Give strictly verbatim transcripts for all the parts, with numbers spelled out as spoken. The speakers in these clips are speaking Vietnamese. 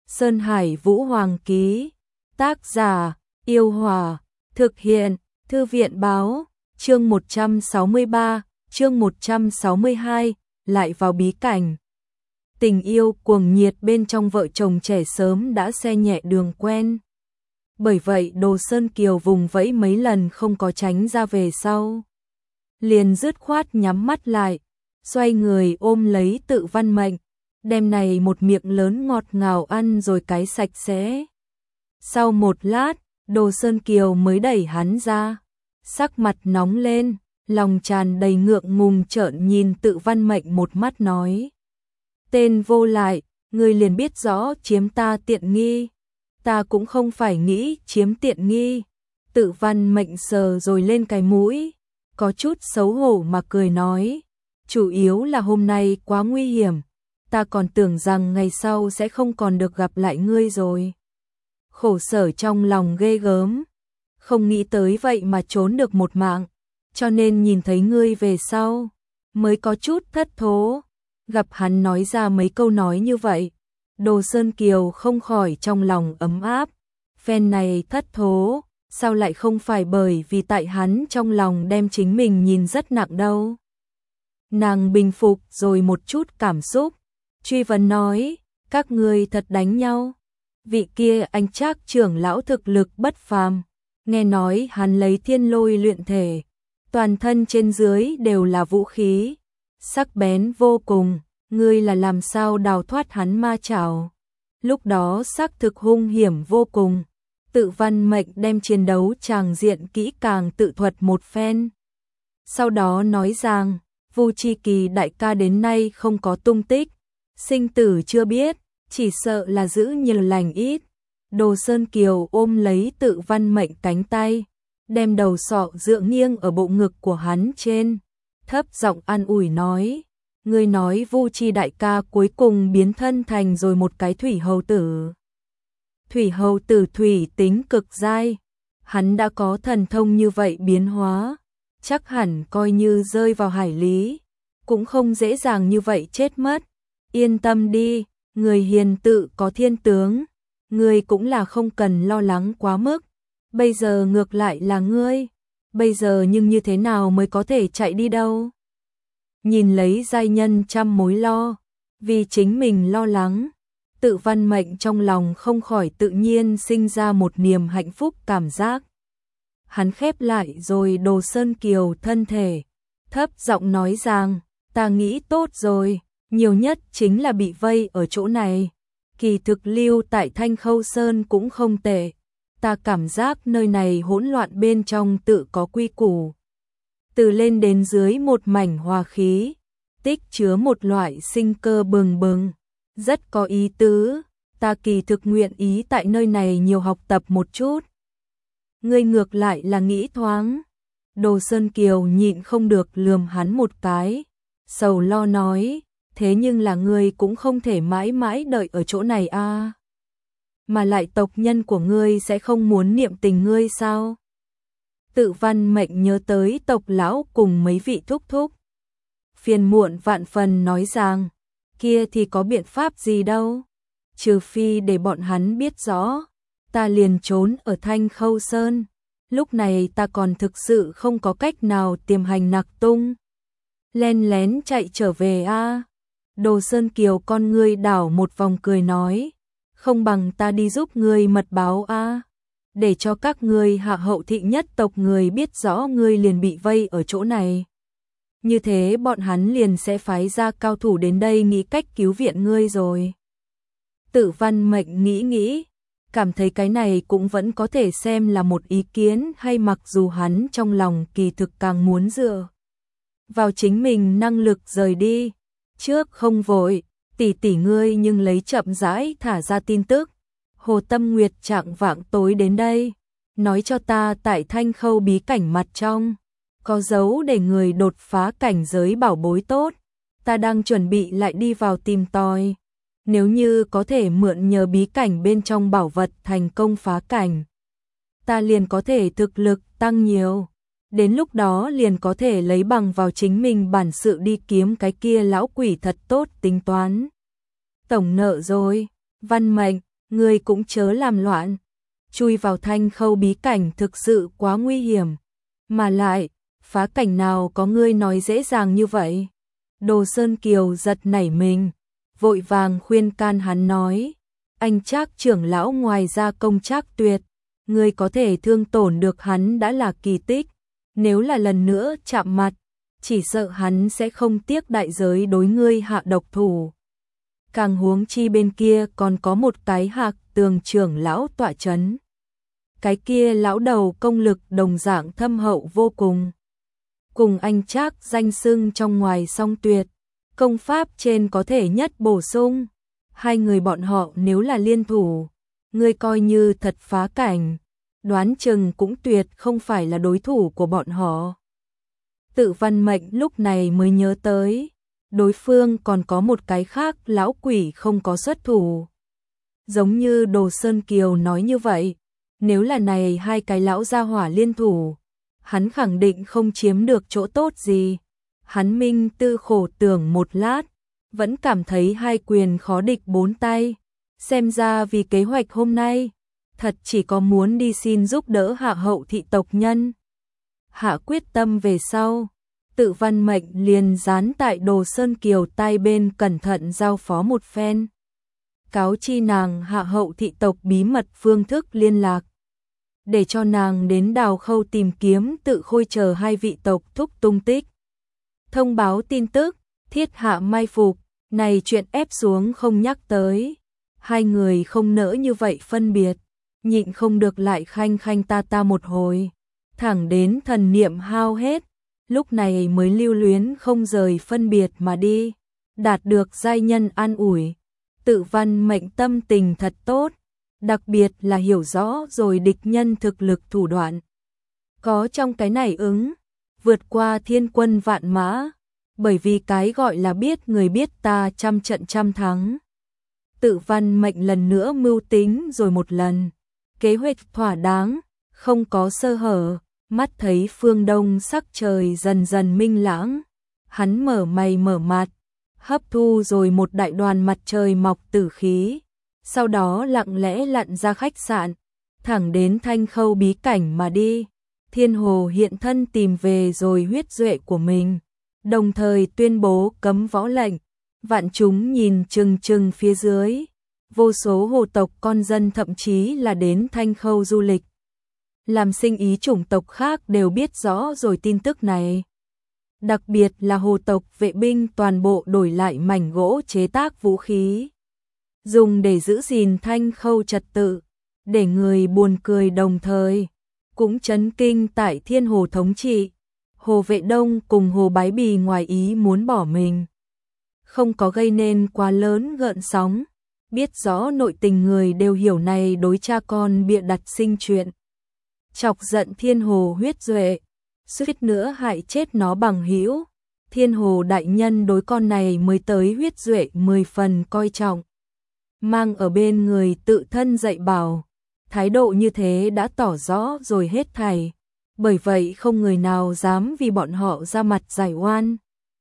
Sơn Hải Vũ Hoàng ký. Tác giả: Yêu Hòa. Thực hiện: Thư viện báo. Chương một trăm sáu mươi ba, chương một trăm sáu mươi hai, lại vào bí cảnh. Tình yêu cuồng nhiệt bên trong vợ chồng trẻ sớm đã xe nhẹ đường quen. Bởi vậy Đồ Sơn Kiều vùng vẫy mấy lần không có tránh ra về sau. Liền dứt khoát nhắm mắt lại, xoay người ôm lấy Tự Văn Mệnh, đem này một miệng lớn ngọt ngào ăn rồi cái sạch sẽ. Sau một lát, Đồ Sơn Kiều mới đẩy hắn ra, sắc mặt nóng lên, lòng tràn đầy ngượng ngùng trợn nhìn Tự Văn Mệnh một mắt nói: Tên vô lại, ngươi liền biết rõ chiếm ta tiện nghi. Ta cũng không phải nghĩ chiếm tiện nghi. Tự Văn Mệnh sờ rồi lên cái mũi, có chút xấu hổ mà cười nói: Chủ yếu là hôm nay quá nguy hiểm, ta còn tưởng rằng ngày sau sẽ không còn được gặp lại ngươi rồi. Khổ sở trong lòng ghê gớm, không nghĩ tới vậy mà trốn được một mạng, cho nên nhìn thấy ngươi về sau, mới có chút thất thố. Gặp hắn nói ra mấy câu nói như vậy, Đồ Sơn Kiều không khỏi trong lòng ấm áp. Phen này thất thố, sao lại không phải bởi vì tại hắn trong lòng đem chính mình nhìn rất nặng đâu. Nàng bình phục rồi một chút cảm xúc, truy vấn nói: Các ngươi thật đánh nhau? Vị kia anh Trác trưởng lão thực lực bất phàm, nghe nói hắn lấy thiên lôi luyện thể, toàn thân trên dưới đều là vũ khí, sắc bén vô cùng, ngươi là làm sao đào thoát hắn ma chảo? Lúc đó xác thực hung hiểm vô cùng. Tự Văn Mệnh đem chiến đấu tràng diện kỹ càng tự thuật một phen. Sau đó nói rằng, Vu Chi Kỳ đại ca đến nay không có tung tích, sinh tử chưa biết, chỉ sợ là giữ nhiều lành ít. Đồ Sơn Kiều ôm lấy Tự Văn Mệnh cánh tay, đem đầu sọ dựa nghiêng ở bộ ngực của hắn trên, thấp giọng an ủi nói: Ngươi nói Vu Chi đại ca cuối cùng biến thân thành rồi một cái thủy hầu tử. Thủy hầu tử thủy tính cực dai, hắn đã có thần thông như vậy biến hóa, chắc hẳn coi như rơi vào hải lý, cũng không dễ dàng như vậy chết mất. Yên tâm đi, người hiền tự có thiên tướng, ngươi cũng là không cần lo lắng quá mức. Bây giờ ngược lại là ngươi, bây giờ nhưng như thế nào mới có thể chạy đi đâu? Nhìn lấy giai nhân trăm mối lo, vì chính mình lo lắng, Tự Văn Mệnh trong lòng không khỏi tự nhiên sinh ra một niềm hạnh phúc cảm giác. Hắn khép lại rồi Đồ Sơn Kiều thân thể, thấp giọng nói rằng: Ta nghĩ tốt rồi, nhiều nhất chính là bị vây ở chỗ này. Kỳ thực lưu tại Thanh Khâu Sơn cũng không tệ, ta cảm giác nơi này hỗn loạn bên trong tự có quy củ. Từ lên đến dưới một mảnh hòa khí, tích chứa một loại sinh cơ bừng bừng, rất có ý tứ, ta kỳ thực nguyện ý tại nơi này nhiều học tập một chút. Ngươi ngược lại là nghĩ thoáng. Đồ Sơn Kiều nhịn không được lườm hắn một cái, sầu lo nói: Thế nhưng là ngươi cũng không thể mãi mãi đợi ở chỗ này a. À. Mà lại tộc nhân của ngươi sẽ không muốn niệm tình ngươi sao? Tự Văn Mệnh nhớ tới tộc lão cùng mấy vị thúc thúc, phiền muộn vạn phần nói rằng: Kia thì có biện pháp gì đâu, trừ phi để bọn hắn biết rõ ta liền trốn ở Thanh Khâu Sơn, lúc này ta còn thực sự không có cách nào tiềm hành nặc tung, len lén chạy trở về a. À. Đồ Sơn Kiều con ngươi đảo một vòng cười nói: Không bằng ta đi giúp ngươi mật báo a. À. Để cho các ngươi hạ hậu thị nhất tộc người biết rõ ngươi liền bị vây ở chỗ này. Như thế bọn hắn liền sẽ phái ra cao thủ đến đây nghĩ cách cứu viện ngươi rồi. Tự Văn Mệnh nghĩ nghĩ, cảm thấy cái này cũng vẫn có thể xem là một ý kiến hay, mặc dù hắn trong lòng kỳ thực càng muốn dựa vào chính mình năng lực rời đi. Trước không vội, tỷ tỷ ngươi nhưng lấy chậm rãi thả ra tin tức. Hồ Tâm Nguyệt trạng vạng tối đến đây, nói cho ta tại Thanh Khâu bí cảnh mặt trong, có dấu để người đột phá cảnh giới bảo bối tốt. Ta đang chuẩn bị lại đi vào tìm tòi. Nếu như có thể mượn nhờ bí cảnh bên trong bảo vật thành công phá cảnh, ta liền có thể thực lực tăng nhiều. Đến lúc đó liền có thể lấy bằng vào chính mình bản sự đi kiếm cái kia lão quỷ thật tốt tính toán tổng nợ rồi. Văn Mệnh, ngươi cũng chớ làm loạn. Chui vào Thanh Khâu bí cảnh thực sự quá nguy hiểm, mà lại, phá cảnh nào có ngươi nói dễ dàng như vậy. Đồ Sơn Kiều giật nảy mình, vội vàng khuyên can hắn nói, anh Trác trưởng lão ngoài ra công Trác Tuyệt, ngươi có thể thương tổn được hắn đã là kỳ tích, nếu là lần nữa chạm mặt, chỉ sợ hắn sẽ không tiếc đại giới đối ngươi hạ độc thủ. Càng huống chi bên kia còn có một cái Hạc Tường trưởng lão tọa chấn. Cái kia lão đầu công lực đồng dạng thâm hậu vô cùng. Cùng anh Trác danh xưng trong ngoài song tuyệt, công pháp trên có thể nhất bổ sung. Hai người bọn họ nếu là liên thủ, ngươi coi như thật phá cảnh, đoán chừng cũng tuyệt không phải là đối thủ của bọn họ. Tự Văn Mệnh lúc này mới nhớ tới, đối phương còn có một cái khác lão quỷ không có xuất thủ. Giống như Đồ Sơn Kiều nói như vậy, nếu là này hai cái lão gia hỏa liên thủ, hắn khẳng định không chiếm được chỗ tốt gì. Hắn minh tư khổ tưởng một lát, vẫn cảm thấy hai quyền khó địch bốn tay. Xem ra vì kế hoạch hôm nay, thật chỉ có muốn đi xin giúp đỡ hạ hậu thị tộc nhân. Hạ quyết tâm về sau, Tự Văn Mệnh liền dán tại Đồ Sơn Kiều tai bên cẩn thận giao phó một phen. Cáo chi nàng hạ hậu thị tộc bí mật phương thức liên lạc. Để cho nàng đến Đào Khâu tìm kiếm Tự Khôi chờ hai vị tộc thúc tung tích. Thông báo tin tức, thiết hạ mai phục, này chuyện ép xuống không nhắc tới. Hai người không nỡ như vậy phân biệt, nhịn không được lại khanh khanh ta ta một hồi. Thẳng đến thần niệm hao hết, lúc này mới lưu luyến không rời phân biệt mà đi. Đạt được giai nhân an ủi, Tự Văn Mệnh tâm tình thật tốt, đặc biệt là hiểu rõ rồi địch nhân thực lực thủ đoạn. Có trong cái này ứng, vượt qua thiên quân vạn mã, bởi vì cái gọi là biết người biết ta trăm trận trăm thắng. Tự Văn Mệnh lần nữa mưu tính rồi một lần, kế hoạch thỏa đáng, không có sơ hở, mắt thấy phương đông sắc trời dần dần minh lãng, hắn mở mày mở mặt, hấp thu rồi một đại đoàn mặt trời mọc tử khí, sau đó lặng lẽ lặn ra khách sạn, thẳng đến Thanh Khâu bí cảnh mà đi. Thiên Hồ hiện thân tìm về rồi huyết duệ của mình, đồng thời tuyên bố cấm võ lệnh. Vạn chúng nhìn chừng chừng phía dưới, vô số hồ tộc con dân thậm chí là đến Thanh Khâu du lịch. Làm sinh ý chủng tộc khác đều biết rõ rồi tin tức này. Đặc biệt là hồ tộc vệ binh toàn bộ đổi lại mảnh gỗ chế tác vũ khí, dùng để giữ gìn Thanh Khâu trật tự, để người buồn cười đồng thời cũng chấn kinh tại Thiên Hồ thống trị. Hồ Vệ Đông cùng Hồ Bái Bì ngoài ý muốn bỏ mình, không có gây nên quá lớn gợn sóng, biết rõ nội tình người đều hiểu này đối cha con bịa đặt sinh chuyện. Chọc giận Thiên Hồ huyết duệ, suýt nữa hại chết nó bằng hữu. Thiên Hồ đại nhân đối con này mới tới huyết duệ mười phần coi trọng, mang ở bên người tự thân dạy bảo, thái độ như thế đã tỏ rõ rồi hết thảy, bởi vậy không người nào dám vì bọn họ ra mặt giải oan.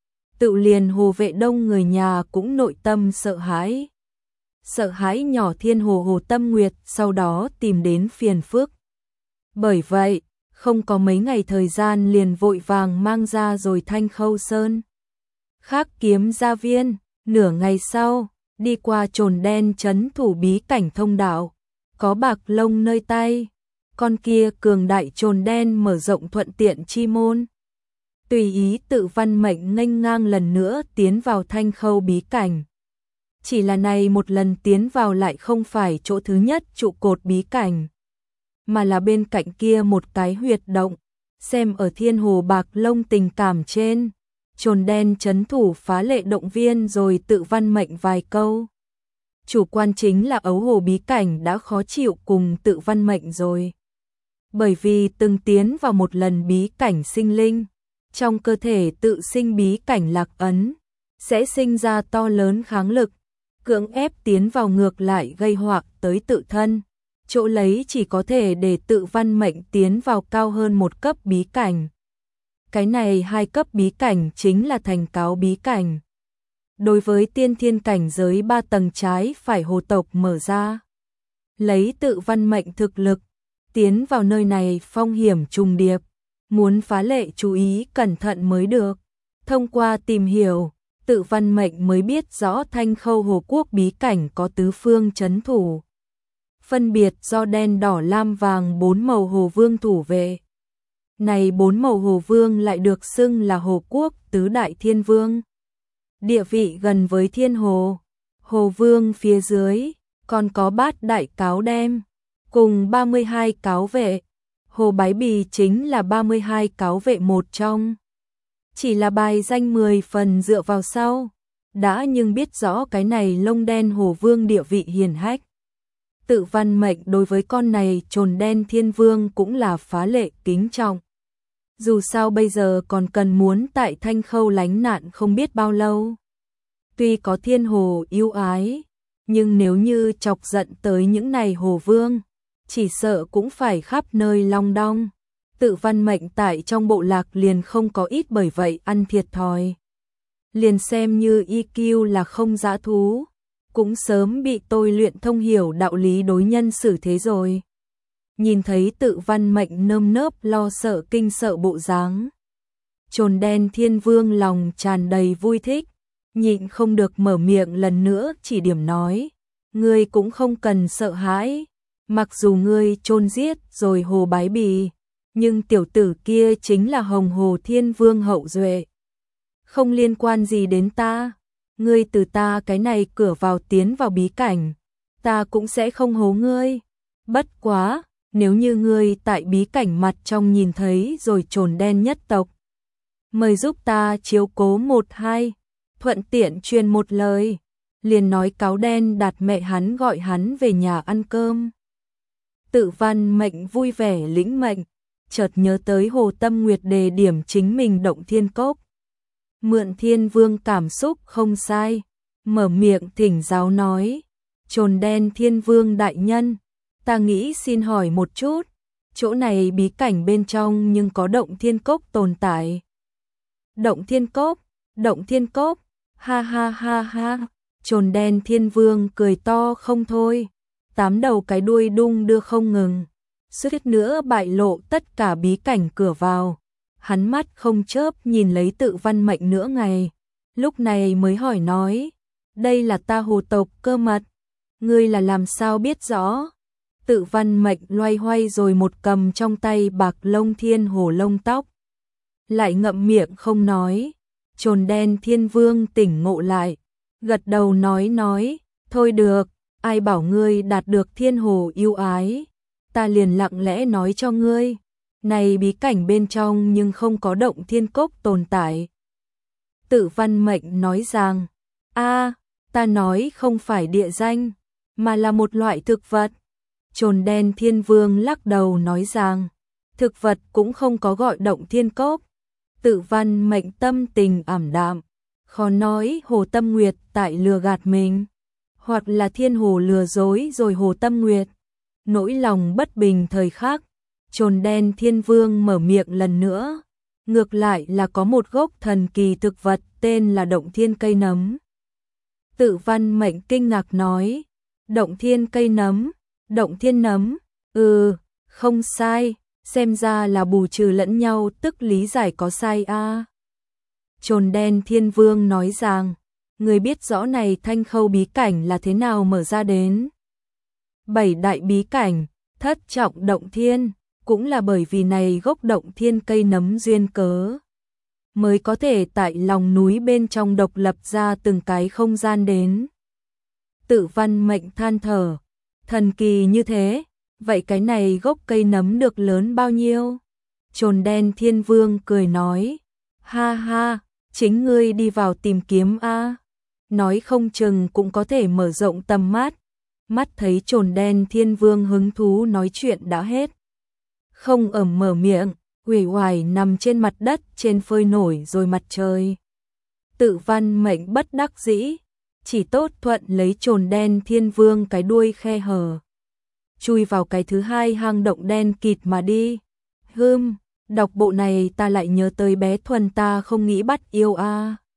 Tự liền Hồ Vệ Đông người nhà cũng nội tâm sợ hãi. Sợ hãi nhỏ Thiên Hồ Hồ Tâm Nguyệt sau đó tìm đến phiền phức. Bởi vậy, không có mấy ngày thời gian liền vội vàng mang ra rồi Thanh Khâu Sơn. Khác kiếm gia viên, nửa ngày sau, đi qua Trồn Đen trấn thủ bí cảnh thông đạo, có bạc lông nơi tay, con kia cường đại Trồn Đen mở rộng thuận tiện chi môn. Tùy ý Tự Văn Mệnh nghênh ngang lần nữa tiến vào Thanh Khâu bí cảnh. Chỉ là này một lần tiến vào lại không phải chỗ thứ nhất trụ cột bí cảnh, mà là bên cạnh kia một cái huyệt động, xem ở Thiên Hồ bạc lông tình cảm trên. Trồn Đen trấn thủ phá lệ động viên rồi Tự Văn Mệnh vài câu. Chủ quan chính là ấu hồ bí cảnh đã khó chịu cùng Tự Văn Mệnh rồi. Bởi vì từng tiến vào một lần bí cảnh sinh linh, trong cơ thể tự sinh bí cảnh lạc ấn, sẽ sinh ra to lớn kháng lực, cưỡng ép tiến vào ngược lại gây họa tới tự thân, chỗ lấy chỉ có thể để Tự Văn Mệnh tiến vào cao hơn một cấp bí cảnh. Cái này hai cấp bí cảnh chính là thành cáo bí cảnh. Đối với tiên thiên cảnh giới ba tầng trái phải hồ tộc mở ra, lấy tự văn mệnh thực lực, tiến vào nơi này phong hiểm trùng điệp, muốn phá lệ chú ý cẩn thận mới được. Thông qua tìm hiểu, tự văn mệnh mới biết rõ Thanh Khâu Hồ Quốc bí cảnh có tứ phương trấn thủ. Phân biệt do đen đỏ lam vàng bốn màu hồ vương thủ vệ. Này bốn màu hồ vương lại được xưng là Hồ Quốc tứ đại thiên vương. Địa vị gần với thiên hồ. Hồ vương phía dưới, còn có bát đại cáo đem, cùng ba mươi hai cáo vệ. Hồ Bái Bì chính là ba mươi hai cáo vệ một trong. Chỉ là bài danh mười phần dựa vào sau, đã nhưng biết rõ cái này lông đen hồ vương địa vị hiển hách. Tự văn mệnh đối với con này trồn đen thiên vương cũng là phá lệ kính trọng. Dù sao bây giờ còn cần muốn tại Thanh Khâu lánh nạn không biết bao lâu. Tuy có thiên hồ yêu ái, nhưng nếu như chọc giận tới những này hồ vương, chỉ sợ cũng phải khắp nơi long đong. Tự văn mệnh tại trong bộ lạc liền không có ít bởi vậy ăn thiệt thòi. Liền xem như i kiu là không dã thú, cũng sớm bị tôi luyện thông hiểu đạo lý đối nhân xử thế rồi. Nhìn thấy tự văn mệnh nơm nớp lo sợ kinh sợ bộ dáng, trồn đen thiên vương lòng tràn đầy vui thích, nhịn không được mở miệng lần nữa chỉ điểm nói, ngươi cũng không cần sợ hãi, mặc dù ngươi chôn giết rồi Hồ Bái Bì, nhưng tiểu tử kia chính là Hồng Hồ Thiên Vương hậu duệ, không liên quan gì đến ta. Ngươi từ ta cái này cửa vào tiến vào bí cảnh, ta cũng sẽ không hố ngươi. Bất quá, nếu như ngươi tại bí cảnh mặt trong nhìn thấy rồi trồn đen nhất tộc, mời giúp ta chiếu cố một hai, thuận tiện truyền một lời, liền nói cáo đen đặt mẹ hắn gọi hắn về nhà ăn cơm. Tự văn mệnh vui vẻ lĩnh mệnh, chợt nhớ tới Hồ Tâm Nguyệt đề điểm chính mình động thiên cốc. Mượn Thiên Vương cảm xúc không sai, mở miệng thỉnh giáo nói, trồn đen Thiên Vương đại nhân, ta nghĩ xin hỏi một chút, chỗ này bí cảnh bên trong nhưng có động thiên cốc tồn tại. Động thiên cốc, động thiên cốc, ha ha ha ha, trồn đen Thiên Vương cười to không thôi, tám đầu cái đuôi đung đưa không ngừng, suýt nữa bại lộ tất cả bí cảnh cửa vào. Hắn mắt không chớp nhìn lấy tự văn mệnh nửa ngày, lúc này mới hỏi nói, đây là ta hồ tộc cơ mật, ngươi là làm sao biết rõ? Tự văn mệnh loay hoay rồi một cầm trong tay bạc lông thiên hồ lông tóc, lại ngậm miệng không nói. Trồn đen thiên vương tỉnh ngộ lại, gật đầu nói nói, thôi được, ai bảo ngươi đạt được thiên hồ yêu ái, ta liền lặng lẽ nói cho ngươi. Này bí cảnh bên trong nhưng không có động thiên cốc tồn tại. Tự văn mệnh nói rằng, a, ta nói không phải địa danh, mà là một loại thực vật. Trồn đen thiên vương lắc đầu nói rằng, thực vật cũng không có gọi động thiên cốc. Tự văn mệnh tâm tình ảm đạm, khó nói Hồ Tâm Nguyệt tại lừa gạt mình, hoặc là thiên hồ lừa dối rồi Hồ Tâm Nguyệt. Nỗi lòng bất bình thời khắc, trồn đen thiên vương mở miệng lần nữa, ngược lại là có một gốc thần kỳ thực vật tên là động thiên cây nấm. Tự văn mệnh kinh ngạc nói, động thiên cây nấm, động thiên nấm, ừ, không sai, xem ra là bù trừ lẫn nhau tức lý giải có sai a. À. Trồn đen thiên vương nói rằng, người biết rõ này Thanh Khâu bí cảnh là thế nào mở ra đến. Bảy đại bí cảnh, thất trọng động thiên, cũng là bởi vì này gốc động thiên cây nấm duyên cớ, mới có thể tại lòng núi bên trong độc lập ra từng cái không gian đến. Tự văn mệnh than thở, thần kỳ như thế, vậy cái này gốc cây nấm được lớn bao nhiêu? Trồn đen thiên vương cười nói, ha ha, chính ngươi đi vào tìm kiếm a, nói không chừng cũng có thể mở rộng tầm mắt. Mắt thấy trồn đen thiên vương hứng thú nói chuyện đã hết, không ẩm mở miệng, uể oải nằm trên mặt đất trên phơi nổi rồi mặt trời. Tự văn mệnh bất đắc dĩ, chỉ tốt thuận lấy trồn đen thiên vương cái đuôi khe hở, chui vào cái thứ hai hang động đen kịt mà đi. Hưm, đọc bộ này ta lại nhớ tới bé Thuần ta không nghĩ bắt yêu a. À.